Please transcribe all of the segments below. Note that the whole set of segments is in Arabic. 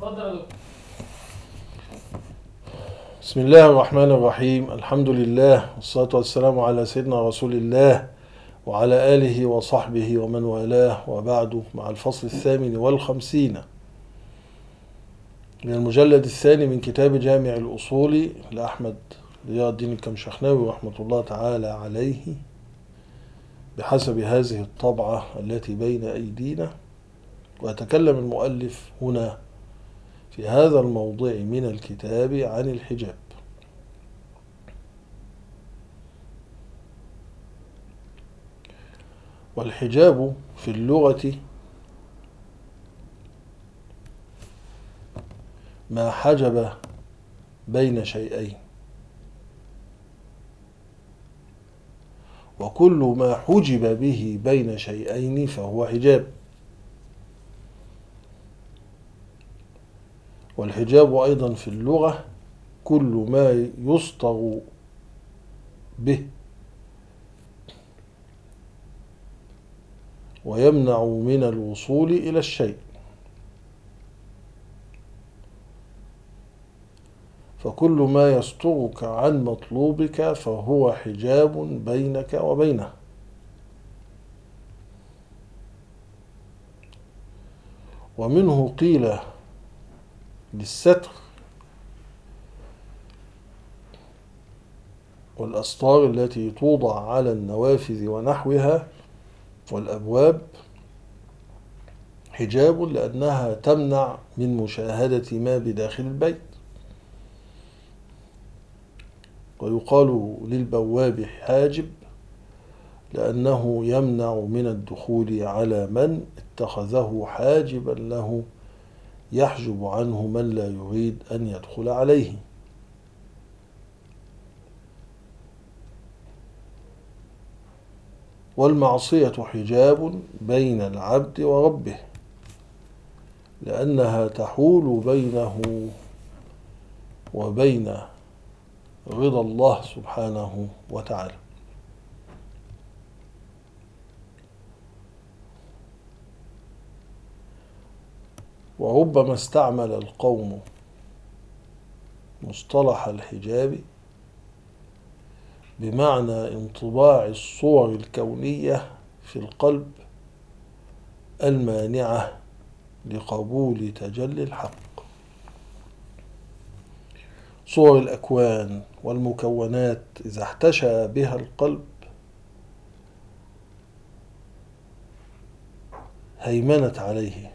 اتفضل يا دكتور. بسم الله الرحمن الرحيم. الحمد لله والصلاة والسلام على سيدنا رسول الله وعلى آله وصحبه ومن والاه، وبعد، مع الفصل 58 من المجلد الثاني من كتاب جامع الأصول لأحمد ضياء الدين الكمشخناوي رحمة الله تعالى عليه بحسب هذه الطبعة التي بين أيدينا. ويتكلم المؤلف هنا في هذا الموضع من الكتاب عن الحجاب. والحجاب في اللغة ما حجب بين شيئين، وكل ما حجب به بين شيئين فهو حجاب. والحجاب أيضا في اللغة كل ما يصطغ به ويمنع من الوصول إلى الشيء، فكل ما يصطغك عن مطلوبك فهو حجاب بينك وبينه. ومنه قيل للستر والأسطار التي توضع على النوافذ ونحوها والأبواب حجاب، لأنها تمنع من مشاهدة ما بداخل البيت. ويقال للبواب حاجب لأنه يمنع من الدخول على من اتخذه حاجبا له يحجب عنه من لا يريد أن يدخل عليه. والمعصية حجاب بين العبد وربه، لأنها تحول بينه وبين رضا الله سبحانه وتعالى. وربما استعمل القوم مصطلح الحجاب بمعنى انطباع الصور الكونية في القلب المانعة لقبول تجلي الحق. صور الأكوان والمكونات إذا احتشى بها القلب هيمنت عليه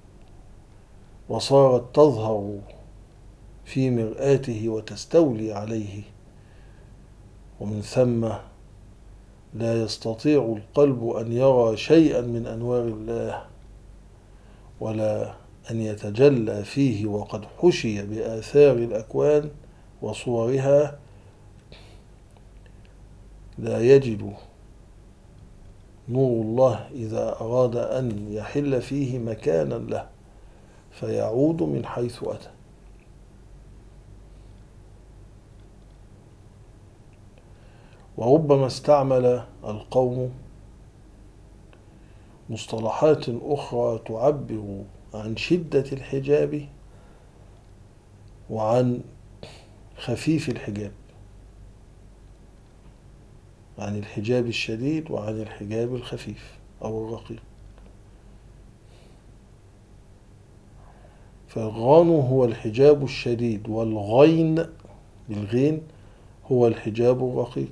وصارت تظهر في مرآته وتستولي عليه، ومن ثم لا يستطيع القلب أن يرى شيئا من أنوار الله ولا أن يتجلى فيه، وقد حشي بآثار الأكوان وصورها. لا يجد نور الله إذا أراد أن يحل فيه مكانا له، فيعود من حيث أتى. وربما استعمل القوم مصطلحات أخرى تعبر عن شدة الحجاب وعن خفيف الحجاب، عن الحجاب الشديد وعن الحجاب الخفيف أو الرقيق. فالغان هو الحجاب الشديد، والغين بالغين هو الحجاب الرقيق.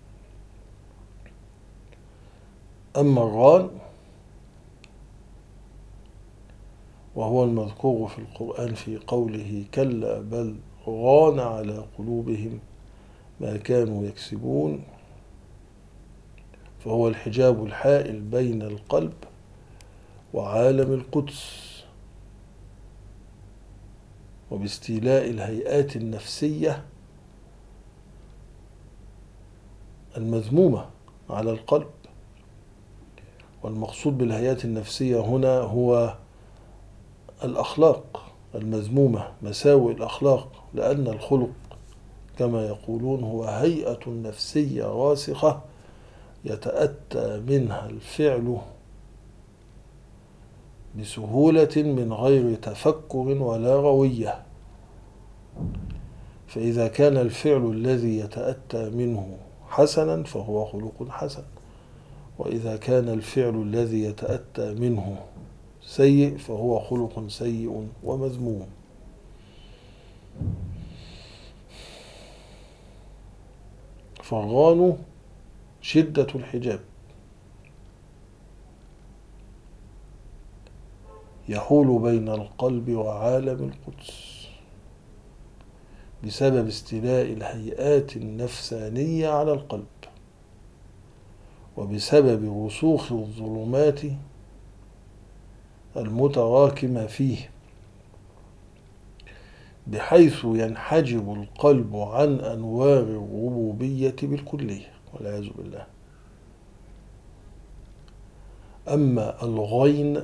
أما الران وهو المذكور في القرآن في قوله كلا بل ران على قلوبهم ما كانوا يكسبون، فهو الحجاب الحائل بين القلب وعالم القدس، وباستيلاء الهيئات النفسية المذمومة على القلب. والمقصود بالهيئات النفسية هنا هو الأخلاق المذمومة، مساوئ الأخلاق، لأن الخلق كما يقولون هو هيئة نفسية راسخة يتأتى منها الفعل بسهولة من غير تفكر ولا روية. فإذا كان الفعل الذي يتأتى منه حسنا فهو خلق حسن، وإذا كان الفعل الذي يتأتى منه سيء فهو خلق سيء ومذموم. فالغان شدة الحجاب، يحول بين القلب وعالم القدس بسبب استيلاء الهيئات النفسانية على القلب، وبسبب رسوخ الظلمات المتراكمة فيه، بحيث ينحجب القلب عن أنوار الربوبية بالكلية والعياذ بالله. أما الغين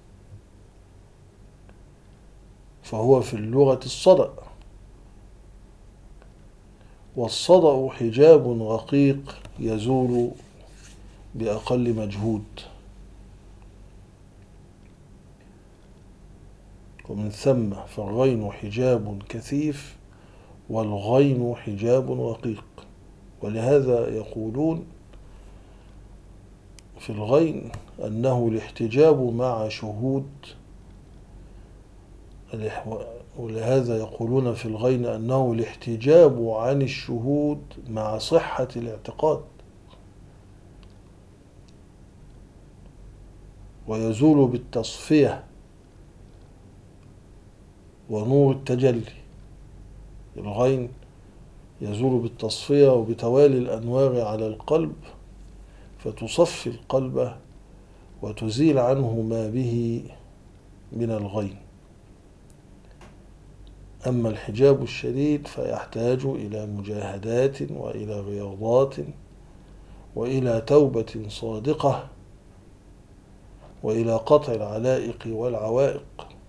فهو في اللغة الصدأ، والصدأ حجاب رقيق يزول بأقل مجهود، ومن ثم فالغين حجاب كثيف والغين حجاب رقيق. ولهذا يقولون في الغين أنه الاحتجاب مع شهود، ولهذا يقولون في الغين أنه الاحتجاب عن الشهود مع صحة الاعتقاد، ويزول بالتصفية ونور التجلي. الغين يزول بالتصفية وبتوالي الأنوار على القلب، فتصفي القلب وتزيل عنه ما به من الغين. أما الحجاب الشديد فيحتاج إلى مجاهدات وإلى رياضات وإلى توبة صادقة وإلى قطع العلائق والعوائق.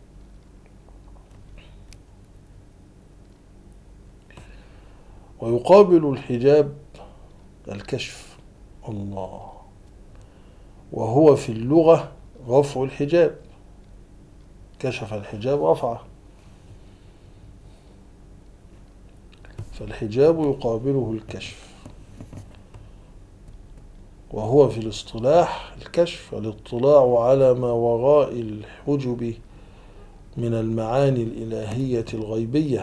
ويقابل الحجاب الكشف، الله، وهو في اللغة رفع الحجاب، كشف الحجاب رفعه، فالحجاب يقابله الكشف. وهو في الاصطلاح الكشف الاطلاع على ما وراء الحجب من المعاني الإلهية الغيبية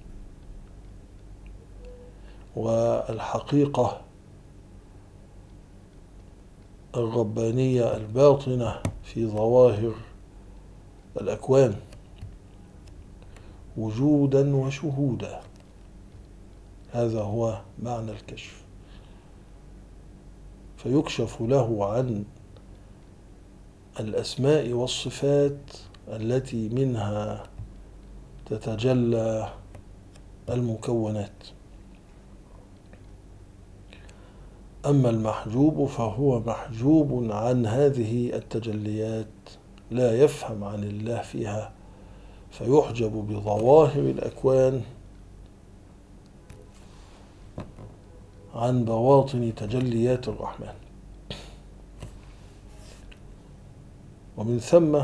والحقيقة الربانية الباطنة في ظواهر الأكوان وجودا وشهودا. هذا هو معنى الكشف. فيكشف له عن الأسماء والصفات التي منها تتجلى المكونات. أما المحجوب فهو محجوب عن هذه التجليات، لا يفهم عن الله فيها، فيحجب بظواهر الأكوان عن بواطن تجليات الرحمن. ومن ثم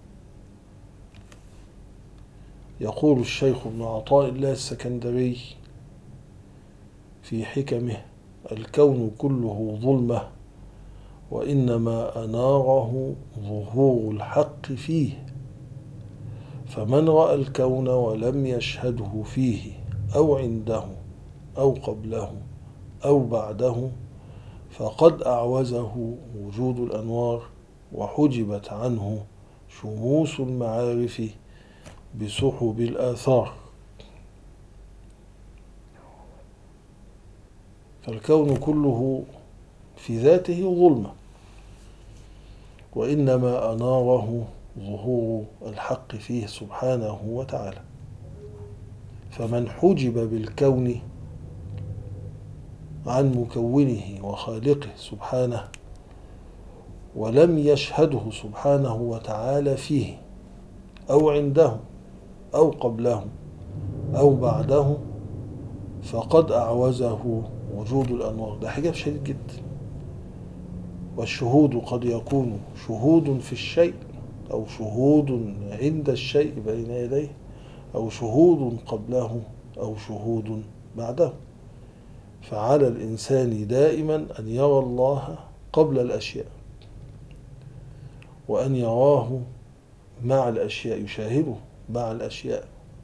يقول الشيخ ابن عطاء الله السكندري في حكمه: الكون كله ظلمة وإنما أناره ظهور الحق فيه، فمن رأى الكون ولم يشهده فيه أو عنده أو قبله أو بعده فقد أعوزه وجود الأنوار وحجبت عنه شموس المعارف بسحب الآثار. فالكون كله في ذاته ظلمة، وإنما أناره ظهور الحق فيه سبحانه وتعالى. فمن حجب بالكون عن مكونه وخالقه سبحانه ولم يشهده سبحانه وتعالى فيه أو عنده أو قبله أو بعده فقد أعوزه وجود الأنوار. ده حجاب شديد جدا. والشهود قد يكون شهود في الشيء أو شهود عند الشيء بين يديه، أو شهود قبله، أو شهود بعده. فعلى الإنسان دائما أن يرى الله قبل الأشياء، وأن يراه مع الأشياء، يشاهده مع الأشياء،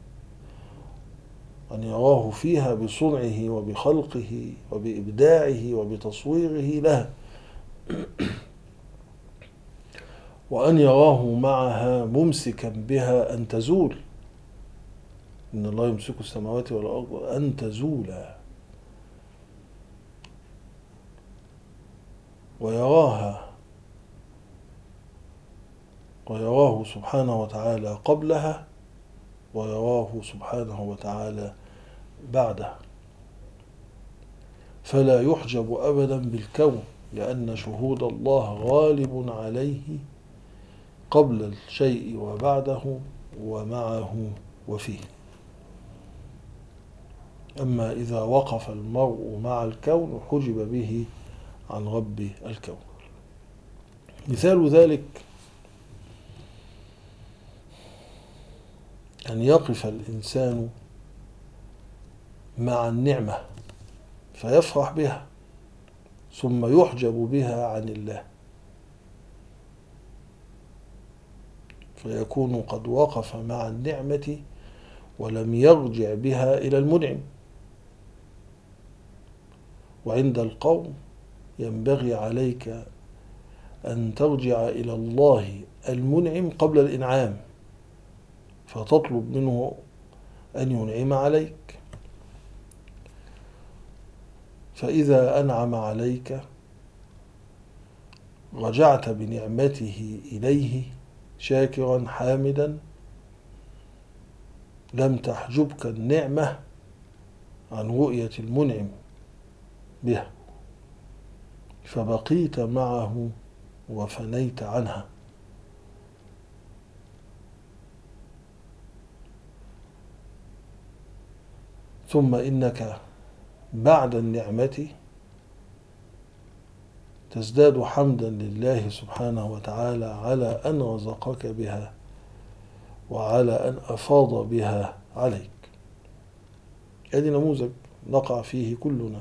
أن يراه فيها بصنعه وبخلقه وبإبداعه وبتصويره لها، وأن يراه معها ممسكا بها أن تزول. إن الله يمسك السماوات والأرض أن تزولا، ويراه سبحانه وتعالى قبلها، ويراه سبحانه وتعالى بعدها. فلا يحجب أبدا بالكون، لأن شهود الله غالب عليه قبل الشيء وبعده ومعه وفيه. أما إذا وقف المرء مع الكون حجب به عن رب الكون. مثال ذلك أن يقف الإنسان مع النعمة فيفرح بها، ثم يحجب بها عن الله، فيكون قد وقف مع النعمة ولم يرجع بها إلى المنعم. وعند القوم ينبغي عليك أن ترجع إلى الله المنعم قبل الإنعام، فتطلب منه أن ينعم عليك. فإذا أنعم عليك رجعت بنعمته إليه شاكرا حامدا، لم تحجبك النعمة عن رؤية المنعم بها، فبقيت معه وفنيت عنها. ثم إنك بعد النعمة تزداد حمدا لله سبحانه وتعالى على أن رزقك بها وعلى أن أفاض بها عليك. هذه نموذج نقع فيه كلنا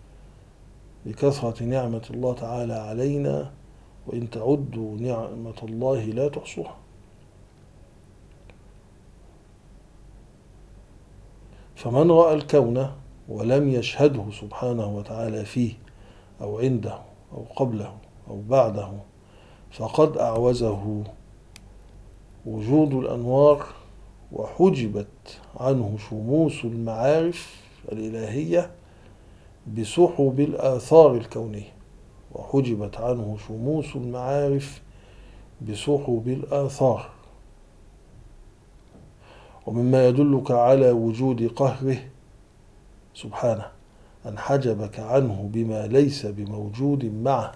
بكثرة نعمة الله تعالى علينا، وإن تعدوا نعمة الله لا تحصوها. فمن رأى الكون ولم يشهده سبحانه وتعالى فيه أو عنده أو قبله أو بعده، فقد أعوزه وجود الأنوار، وحجبت عنه شموس المعارف الإلهية بسحب الآثار الكونية، وحجبت عنه شموس المعارف بسحب الآثار. ومما يدلك على وجود قهره سبحانه أن حجبك عنه بما ليس بموجود معه،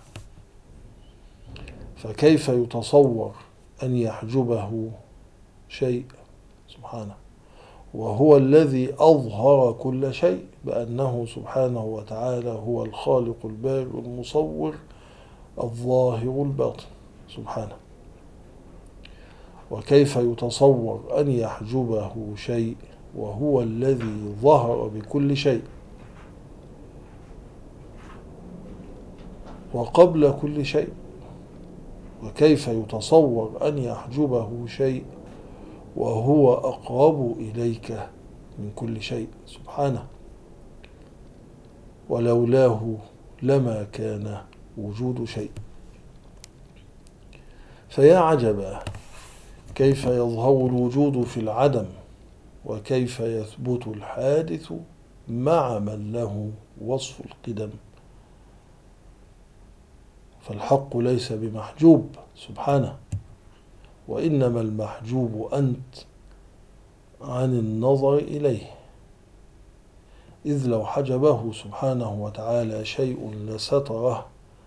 فكيف يتصور أن يحجبه شيء سبحانه وهو الذي أظهر كل شيء بأنه سبحانه وتعالى هو الخالق البارئ المصور الظاهر الباطن سبحانه. وكيف يتصور أن يحجبه شيء وهو الذي ظهر بكل شيء وقبل كل شيء؟ وكيف يتصور أن يحجبه شيء وهو أقرب إليك من كل شيء سبحانه؟ ولولاه لما كان وجود شيء. فيا عجبا كيف يظهر الوجود في العدم، وكيف يثبت الحادث مع من له وصف القدم. فالحق ليس بمحجوب سبحانه، وإنما المحجوب أنت عن النظر إليه، إذ لو حجبه سبحانه وتعالى شيء لستره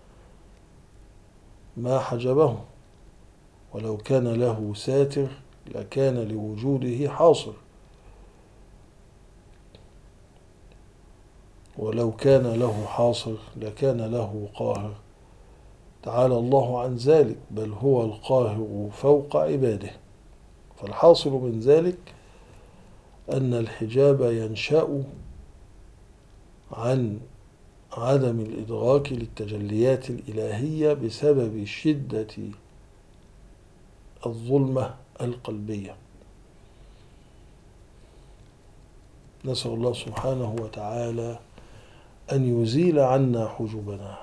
ما حجبه، ولو كان له ساتر لكان لوجوده حاصر، ولو كان له حاصر لكان له قاهر تعالى الله عن ذلك، بل هو القاهر فوق عباده. فالحاصل من ذلك أن الحجاب ينشأ عن عدم الإدراك للتجليات الإلهية بسبب شدة الظلمة القلبية. نسأل الله سبحانه وتعالى أن يزيل عنا حجبنا،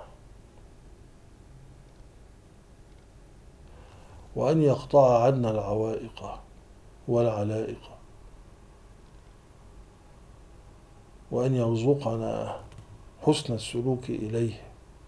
وأن يقطع عنا العوائق والعلائق، وأن يرزقنا حسن السلوك إليه،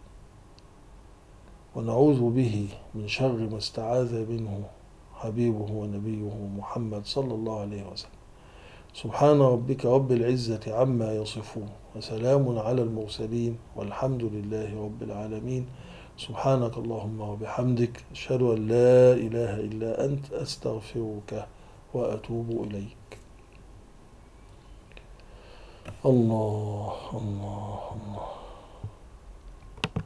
ونعوذ به من شر ما استعاذ منه حبيبه ونبيه محمد صلى الله عليه وسلم. سبحان ربك رب العزة عما يصفون، وسلام على المرسلين، والحمد لله رب العالمين. سبحانك اللهم وبحمدك، أشهد أن لا إله إلا أنت، أستغفرك وأتوب إليك. الله الله الله.